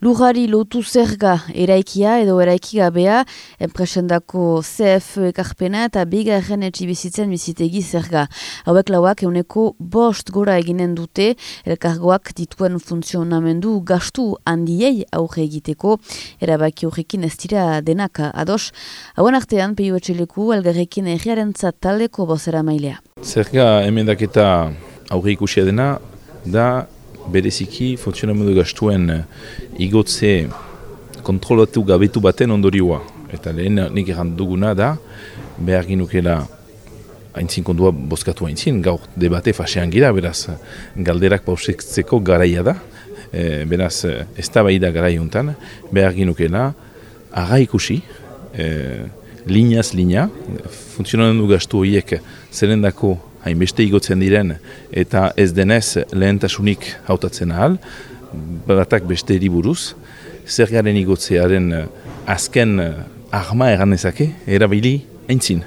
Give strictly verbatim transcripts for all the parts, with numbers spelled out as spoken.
Lujari lotu zerga eraikia edo eraikigabea, enpresendako C F ekarpena eta bigarren etxibizitzen bizitegi zerga. Hauek lauak euneko bost gora eginen dute, elkargoak dituen funtzionamendu gastu handiei aurre egiteko, erabaki horrekin ez dira denak ados. Hauen artean, P I U etxeleku elgarrekin erriarentzat taldeko bozera mailea. Zerga emendaketa aurre ikusia dena, da bereziki funtzionamendu gastuen igotze kontrolatu gabetu baten ondorioa. Eta lehen nik erran duguna da, behar ginukela haintzin kondua bozkatu haintzin, gaur debate fasean gira, beraz galderak pausetzeko garaia da, e, beraz ez da bai da garai honetan, behar ginukela aga ikusi, e, lineaz linea, funtzionamendu gastu horiek zerendako hainbeste igotzen diren eta ez denez lehentasunik hautatzen ahal, batak beste buruz, zergaren igotzearen azken arma eranezake, erabili aintzin.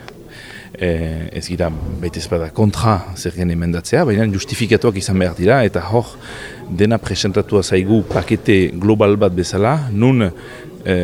E, ez gira baitez bada kontra zergen emendatzea, baina justifikatuak izan behar dira, eta hor dena presentatua zaigu pakete global bat bezala, nun e,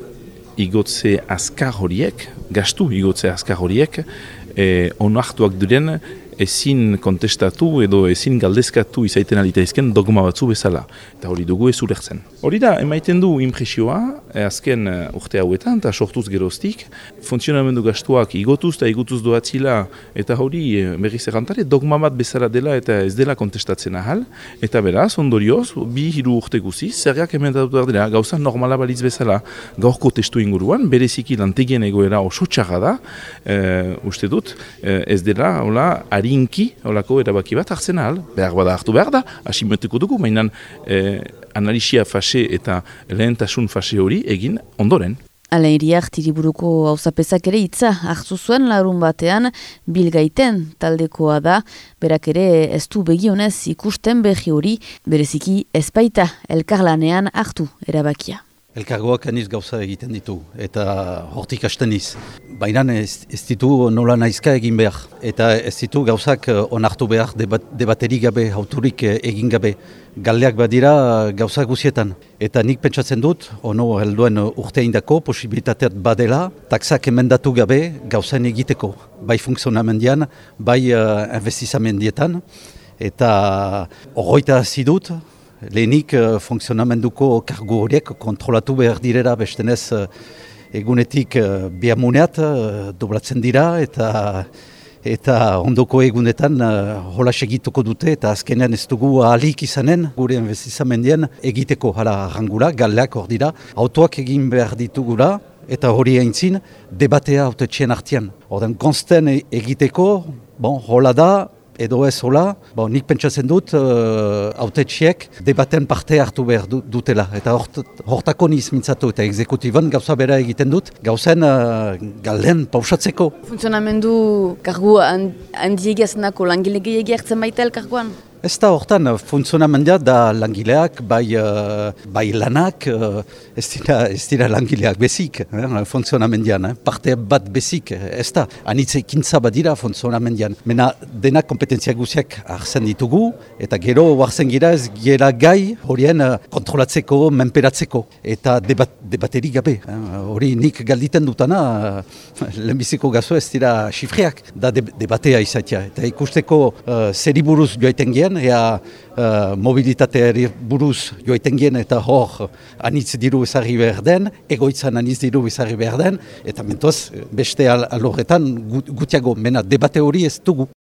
igotze azkar horiek, gastu igotze azkar horiek, E, onartuak diren ezin kontestatu edo ezin galdezkatu izaiten alitaizken dogma batzu bezala. Eta hori dugu ez ulertzen. Hori da, emaiten du impresioa, e, azken urte hauetan, eta sortuz geroztik, funtzionamendu gastuak igotuz eta igotuz doatzila, eta hori e, berriz errantare, dogma bat bezala dela eta ez dela kontestatzen ahal. Eta beraz, ondorioz, bi hiru urte guziz, zergak emendatu behar dira, gauza normala balitz bezala, gaurko testu inguruan, bereziki lantegien egoera oso txarra da, e, uste dut, e, ez dela, hola, harinki, holako erabaki bat hartzen ahal, behar bada hartu behar da, asimetuko dugu, mainan e, analisia fase eta lehentasun fase hori egin ondoren. Alain Iriart hiriburuko auzapezak ere hitza hartu zuen larun batean bilgaiten taldekoa da, berak ere ez du begionez ikusten berri hori, bereziki ezpaita elkarlanean hartu erabakia. Elkargoak aniz gauza egiten ditu, eta hortik hasteniz. Baina ez, ez ditu nola naizka egin behar, eta ez ditu gauzak onartu behar debat, debateri gabe, auturik egin gabe. Galdeak badira gauza guzietan. Eta nik pentsatzen dut, ono helduen urteindako posibilitateat badela, taksak emendatu gabe gauzaen egiteko. Bai funksionamendian, bai uh, investizamendietan, eta horroita hasi dut, lehenik uh, funksionamenduko kargu horiek kontrolatu behar direra, bestenez uh, egunetik uh, bihamuneat uh, doblatzen dira eta eta ondoko egunetan uh, hola segituko dute eta azkenean ez dugu ahalik izanen gure investizamendien egiteko hala arrangura, galdeak hor dira, autoak egin behar ditugura eta hori aintzin debatea autetxien artean. Ordan konsten egiteko, bon, hola da, edo ez hola, bon, nik pentsatzen dut uh, autetxiek debaten parte hartu behar du, dutela. Eta hort, hortako niz mintzatu eta exekutiban gauza bera egiten dut, gauzen uh, galden pausatzeko. Funtzionamendu kargu handiegiazenako langile gehiagia hartzen baita elkargoan? Ez da hortan, funtzionamendea da langileak, bai, uh, bai lanak, uh, ez, dira, ez dira langileak bezik, eh, funtzionamendean, eh, parte bat bezik, ez da, anitze ekintza bat dira funtzionamendean. Mena denak kompetentzia guziak hartzen ditugu, eta gero hartzen gira ez gira gai horien uh, kontrolatzeko, menperatzeko, eta debat, debateri gabe. Hori eh, nik galditen dutana, uh, lehenbiziko gazo ez dira xifreak, da de, debatea izatea. Eta ikusteko uh, zeri buruz joaiten gian, ea uh, mobilitateari buruz joaiten gien eta hor anitz diru ezarri behar den, egoitzan anitz diru ezarri behar den, eta mentoz beste al alorretan gutiago, mena debate hori ez dugu.